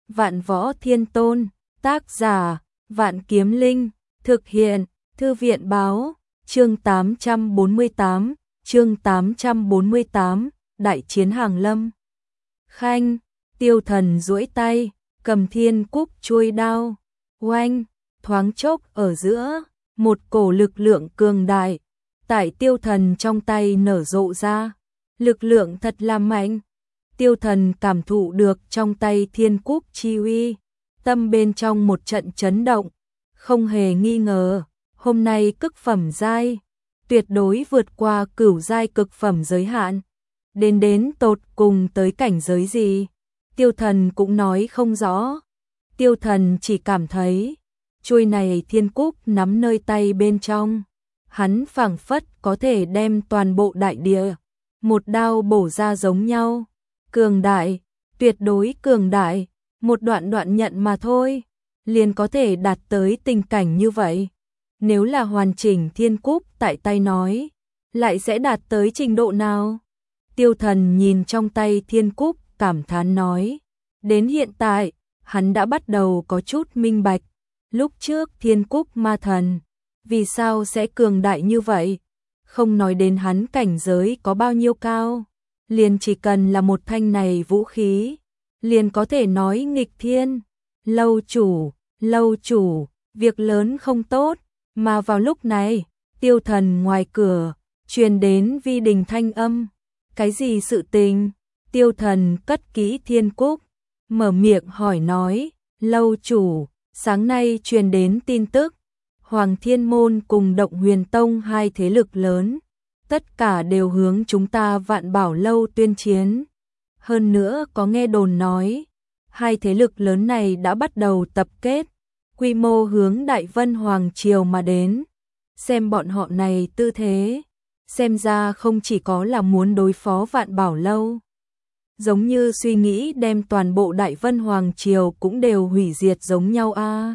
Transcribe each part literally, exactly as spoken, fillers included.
Vạn Võ Thiên Tôn, tác giả, Vạn Kiếm Linh, thực hiện, Thư viện báo, chương tám trăm bốn mươi tám, chương tám trăm bốn mươi tám, Đại chiến Hàng Lâm. Khanh, Tiêu Thần duỗi tay, cầm thiên cúc chuôi đao, oanh, thoáng chốc ở giữa, một cổ lực lượng cường đại, tại Tiêu Thần trong tay nở rộ ra, lực lượng thật là mạnh. Tiêu Thần cảm thụ được trong tay thiên cúc chi uy, tâm bên trong một trận chấn động, không hề nghi ngờ, hôm nay cực phẩm giai, tuyệt đối vượt qua cửu giai cực phẩm giới hạn, đến đến tột cùng tới cảnh giới gì, Tiêu Thần cũng nói không rõ. Tiêu Thần chỉ cảm thấy, chuôi này thiên cúc nắm nơi tay bên trong, hắn phảng phất có thể đem toàn bộ đại địa, một đao bổ ra giống nhau. Cường đại, tuyệt đối cường đại, một đoạn đoạn nhận mà thôi, liền có thể đạt tới tình cảnh như vậy. Nếu là hoàn chỉnh thiên cúc tại tay nói, lại sẽ đạt tới trình độ nào? Tiêu Thần nhìn trong tay thiên cúc, cảm thán nói. Đến hiện tại, hắn đã bắt đầu có chút minh bạch. Lúc trước thiên cúc ma thần, vì sao sẽ cường đại như vậy? Không nói đến hắn cảnh giới có bao nhiêu cao. Liền chỉ cần là một thanh này vũ khí, liền có thể nói nghịch thiên. Lâu chủ, lâu chủ, việc lớn không tốt, mà vào lúc này, Tiêu Thần ngoài cửa, truyền đến Vi Đình thanh âm. Cái gì sự tình? Tiêu Thần cất kỹ thiên cúc, mở miệng hỏi nói, lâu chủ, sáng nay truyền đến tin tức, Hoàng Thiên Môn cùng Động Huyền Tông hai thế lực lớn. Tất cả đều hướng chúng ta Vạn Bảo Lâu tuyên chiến. Hơn nữa có nghe đồn nói, hai thế lực lớn này đã bắt đầu tập kết, quy mô hướng Đại Vân Hoàng Triều mà đến. Xem bọn họ này tư thế, xem ra không chỉ có là muốn đối phó Vạn Bảo Lâu. Giống như suy nghĩ đem toàn bộ Đại Vân Hoàng Triều cũng đều hủy diệt giống nhau a. À.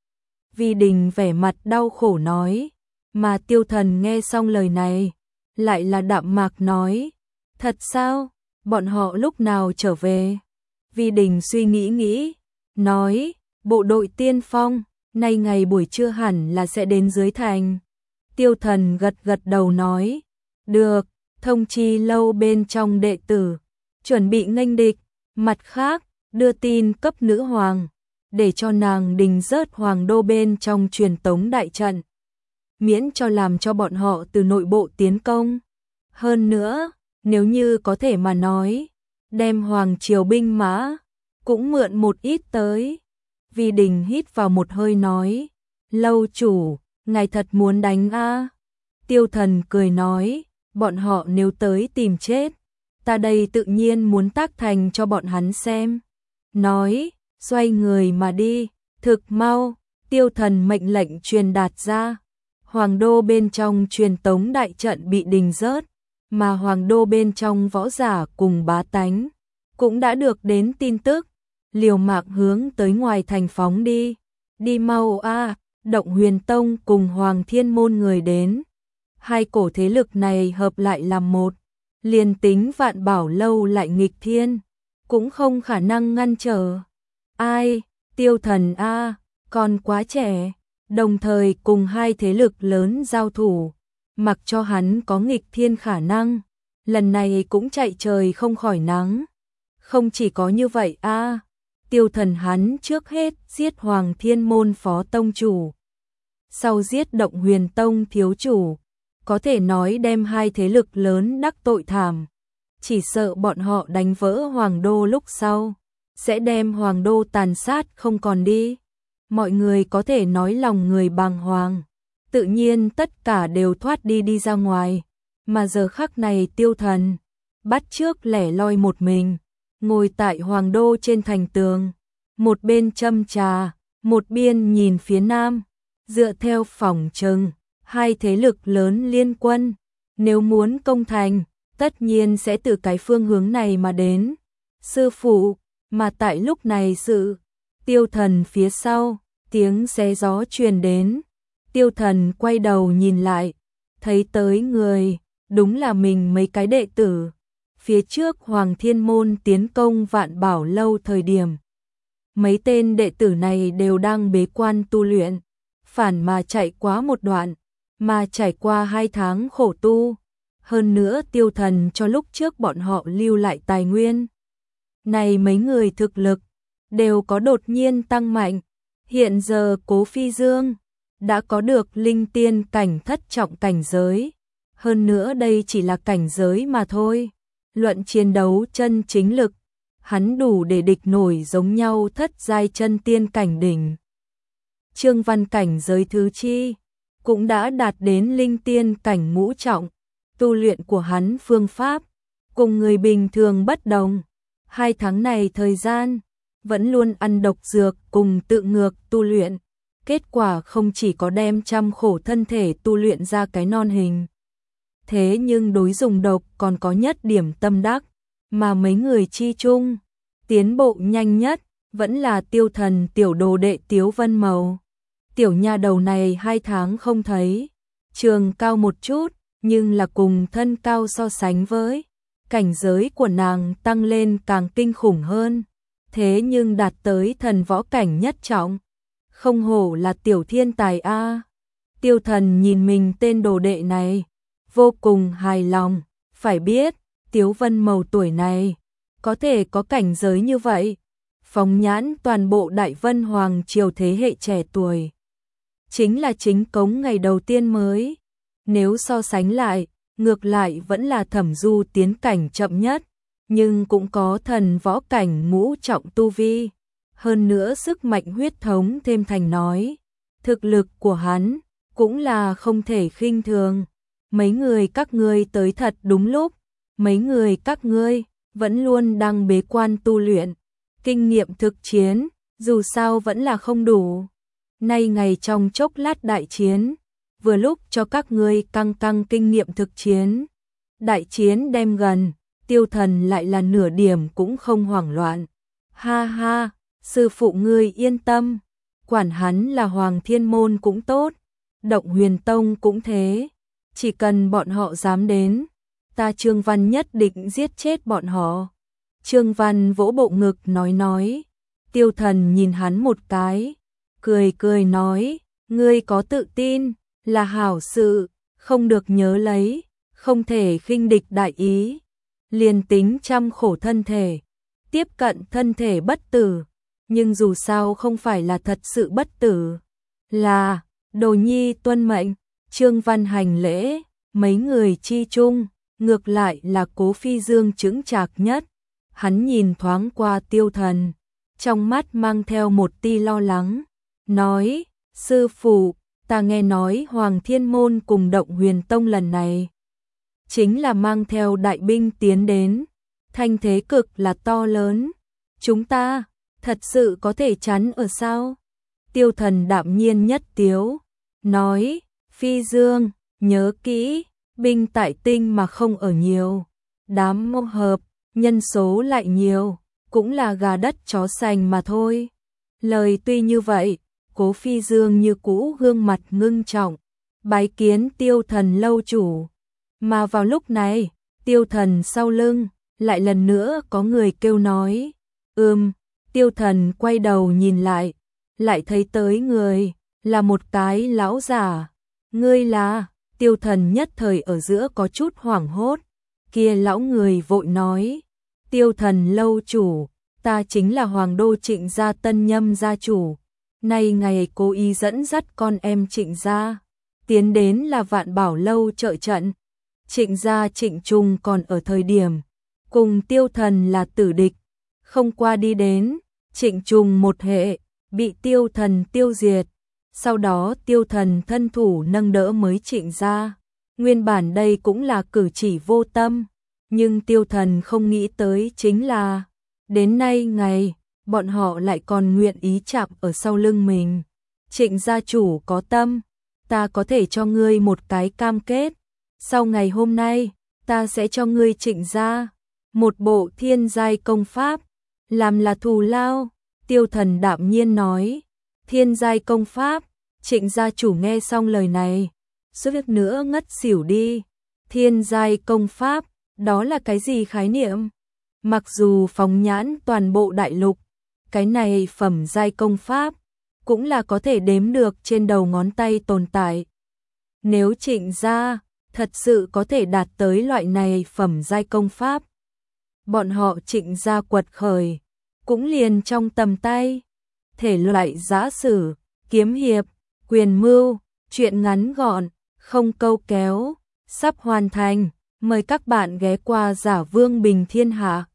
Vi Đình vẻ mặt đau khổ nói, mà Tiêu Thần nghe xong lời này, lại là đạm mạc nói, thật sao, bọn họ lúc nào trở về? Vi Đình suy nghĩ nghĩ, nói, bộ đội tiên phong, nay ngày buổi trưa hẳn là sẽ đến dưới thành. Tiêu Thần gật gật đầu nói, được, thông chi lâu bên trong đệ tử, chuẩn bị nghênh địch, mặt khác, đưa tin cấp nữ hoàng, để cho nàng đình rớt hoàng đô bên trong truyền tống đại trận. Miễn cho làm cho bọn họ từ nội bộ tiến công. Hơn nữa, nếu như có thể mà nói, đem hoàng triều binh mã, cũng mượn một ít tới. Vi Đình hít vào một hơi nói, lâu chủ, ngài thật muốn đánh a? À? Tiêu Thần cười nói, bọn họ nếu tới tìm chết, ta đây tự nhiên muốn tác thành cho bọn hắn xem. Nói, xoay người mà đi, thực mau, Tiêu Thần mệnh lệnh truyền đạt ra. Hoàng đô bên trong truyền tống đại trận bị đình rớt, mà hoàng đô bên trong võ giả cùng bá tánh cũng đã được đến tin tức, liều mạng hướng tới ngoài thành phóng đi. Đi mau a, à, Động Huyền Tông cùng Hoàng Thiên Môn người đến. Hai cổ thế lực này hợp lại làm một, liền tính Vạn Bảo Lâu lại nghịch thiên, cũng không khả năng ngăn trở. Ai, Tiêu Thần a, à, còn quá trẻ. Đồng thời cùng hai thế lực lớn giao thủ, mặc cho hắn có nghịch thiên khả năng, lần này cũng chạy trời không khỏi nắng. Không chỉ có như vậy a, à, Tiêu Thần hắn trước hết giết Hoàng Thiên Môn phó tông chủ, sau giết Động Huyền Tông thiếu chủ, có thể nói đem hai thế lực lớn đắc tội thảm. Chỉ sợ bọn họ đánh vỡ Hoàng đô lúc sau, sẽ đem Hoàng đô tàn sát không còn đi. Mọi người có thể nói lòng người bàng hoàng, tự nhiên tất cả đều thoát đi đi ra ngoài, mà giờ khắc này Tiêu Thần bắt trước lẻ loi một mình, ngồi tại Hoàng đô trên thành tường, một bên châm trà, một bên nhìn phía nam, dựa theo phỏng chừng, hai thế lực lớn liên quân, nếu muốn công thành, tất nhiên sẽ từ cái phương hướng này mà đến. Sư phụ, mà tại lúc này sự, Tiêu Thần phía sau, tiếng xé gió truyền đến. Tiêu Thần quay đầu nhìn lại, thấy tới người, đúng là mình mấy cái đệ tử. Phía trước Hoàng Thiên Môn tiến công Vạn Bảo Lâu thời điểm, mấy tên đệ tử này đều đang bế quan tu luyện, phản mà chạy quá một đoạn, mà trải qua hai tháng khổ tu. Hơn nữa Tiêu Thần cho lúc trước bọn họ lưu lại tài nguyên. Này mấy người thực lực đều có đột nhiên tăng mạnh. Hiện giờ Cố Phi Dương đã có được linh tiên cảnh thất trọng cảnh giới. Hơn nữa đây chỉ là cảnh giới mà thôi. Luận chiến đấu chân chính lực, hắn đủ để địch nổi giống nhau thất giai chân tiên cảnh đỉnh. Trương Văn cảnh giới thứ chi cũng đã đạt đến linh tiên cảnh ngũ trọng. Tu luyện của hắn phương pháp cùng người bình thường bất đồng. Hai tháng này thời gian vẫn luôn ăn độc dược cùng tự ngược tu luyện. Kết quả không chỉ có đem trăm khổ thân thể tu luyện ra cái non hình. Thế nhưng đối dùng độc còn có nhất điểm tâm đắc, mà mấy người chi chung tiến bộ nhanh nhất vẫn là Tiêu Thần tiểu đồ đệ Tiếu Vân Mầu. Tiểu nha đầu này hai tháng không thấy, trường cao một chút, nhưng là cùng thân cao so sánh với, cảnh giới của nàng tăng lên càng kinh khủng hơn, thế nhưng đạt tới thần võ cảnh nhất trọng. Không hổ là tiểu thiên tài a. Tiêu Thần nhìn mình tên đồ đệ này, vô cùng hài lòng, phải biết, Tiếu Vân Mầu tuổi này, có thể có cảnh giới như vậy, phóng nhãn toàn bộ Đại Vân Hoàng triều thế hệ trẻ tuổi. Chính là chính cống ngày đầu tiên mới, nếu so sánh lại, ngược lại vẫn là Thẩm Du tiến cảnh chậm nhất, nhưng cũng có thần võ cảnh ngũ trọng tu vi. Hơn nữa sức mạnh huyết thống thêm thành nói, thực lực của hắn cũng là không thể khinh thường. Mấy người các ngươi tới thật đúng lúc, mấy người các ngươi vẫn luôn đang bế quan tu luyện, kinh nghiệm thực chiến, dù sao vẫn là không đủ. Nay ngày trong chốc lát đại chiến, vừa lúc cho các ngươi căng căng kinh nghiệm thực chiến. Đại chiến đem gần, Tiêu Thần lại là nửa điểm cũng không hoảng loạn. Ha ha, sư phụ ngươi yên tâm, quản hắn là Hoàng Thiên Môn cũng tốt, Động Huyền Tông cũng thế, chỉ cần bọn họ dám đến, ta Trương Văn nhất định giết chết bọn họ. Trương Văn vỗ bộ ngực nói nói, Tiêu Thần nhìn hắn một cái, cười cười nói, ngươi có tự tin, là hảo sự, không được nhớ lấy, không thể khinh địch đại ý, liền tính trăm khổ thân thể, tiếp cận thân thể bất tử, nhưng dù sao không phải là thật sự bất tử, là, đồ nhi tuân mệnh. Trương Văn hành lễ, mấy người chi chung, ngược lại là Cố Phi Dương chững chạc nhất, hắn nhìn thoáng qua Tiêu Thần, trong mắt mang theo một tia lo lắng, nói, sư phụ, ta nghe nói Hoàng Thiên Môn cùng Động Huyền Tông lần này, chính là mang theo đại binh tiến đến, thanh thế cực là to lớn, chúng ta, thật sự có thể chắn ở sao? Tiêu Thần đạm nhiên nhất tiếu, nói, Phi Dương, nhớ kỹ, binh tại tinh mà không ở nhiều, đám mông hợp, nhân số lại nhiều, cũng là gà đất chó sành mà thôi. Lời tuy như vậy, Cố Phi Dương như cũ gương mặt ngưng trọng, bái kiến Tiêu Thần lâu chủ. Mà vào lúc này, Tiêu Thần sau lưng, lại lần nữa có người kêu nói, ừm, Tiêu Thần quay đầu nhìn lại, lại thấy tới người, là một cái lão giả. Ngươi là, Tiêu Thần nhất thời ở giữa có chút hoảng hốt, kia lão người vội nói, Tiêu Thần lâu chủ, ta chính là Hoàng đô Trịnh gia tân nhâm gia chủ, nay ngày cố ý dẫn dắt con em Trịnh gia, tiến đến là Vạn Bảo lâu trợ trận. Trịnh gia Trịnh Trung còn ở thời điểm, cùng Tiêu Thần là tử địch, không qua đi đến, Trịnh Trung một hệ, bị Tiêu Thần tiêu diệt. Sau đó Tiêu Thần thân thủ nâng đỡ mới Trịnh gia. Nguyên bản đây cũng là cử chỉ vô tâm, nhưng Tiêu Thần không nghĩ tới chính là, đến nay ngày, bọn họ lại còn nguyện ý chạm ở sau lưng mình. Trịnh gia chủ có tâm, ta có thể cho ngươi một cái cam kết, sau ngày hôm nay, ta sẽ cho ngươi Trịnh gia một bộ thiên giai công pháp, làm là thù lao. Tiêu Thần đạm nhiên nói, thiên giai công pháp. Trịnh gia chủ nghe xong lời này, suýt việc nữa ngất xỉu đi. Thiên giai công pháp, đó là cái gì khái niệm? Mặc dù phóng nhãn toàn bộ đại lục, cái này phẩm giai công pháp, cũng là có thể đếm được trên đầu ngón tay tồn tại. Nếu Trịnh gia thật sự có thể đạt tới loại này phẩm giai công pháp, bọn họ Trịnh gia quật khởi, cũng liền trong tầm tay. Thể loại giã sử, kiếm hiệp, quyền mưu, truyện ngắn gọn, không câu kéo, sắp hoàn thành. Mời các bạn ghé qua Giả Vương Bình Thiên Hạ.